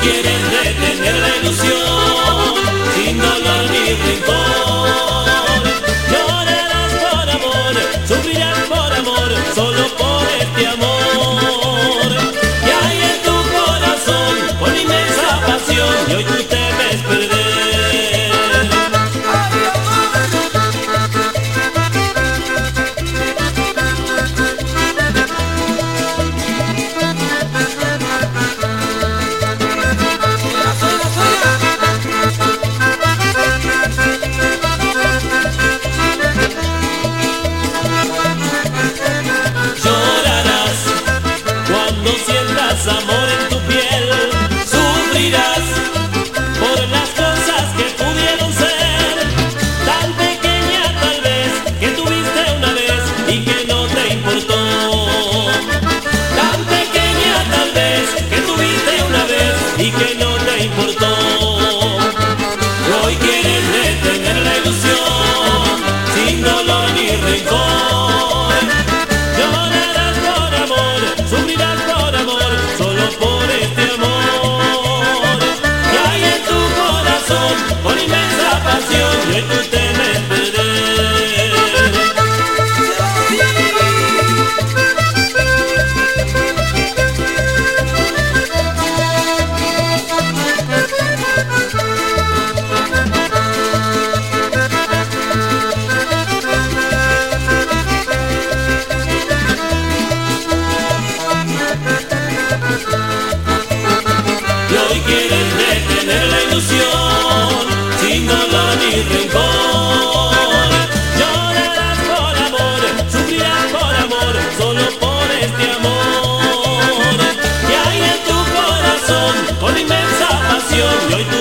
quieren detener la ilusión, sin dolor ni rencor. Llorarás por amor, sufrirás por amor, solo por este amor que hay en tu corazón, con inmensa pasión, y hoy tú temes perder. Amor en tu piel, sufrirás por las cosas que pudieron ser, tan pequeña tal vez que tuviste una vez y que no te importó, tan pequeña tal vez que tuviste una vez y que no te importó. Hoy quieres detener la ilusión, sin dolor ni rencor. Llorarás por amor, sufrirás por amor, solo por este amor que hay en tu corazón, con inmensa pasión, y hoy tú temes perder. Hoy quieres detener la ilusión, sin dolor ni rencor. Llorarás por amor, sufrirás por amor, solo por este amor que hay en tu corazón, con inmensa pasión, y hoy tú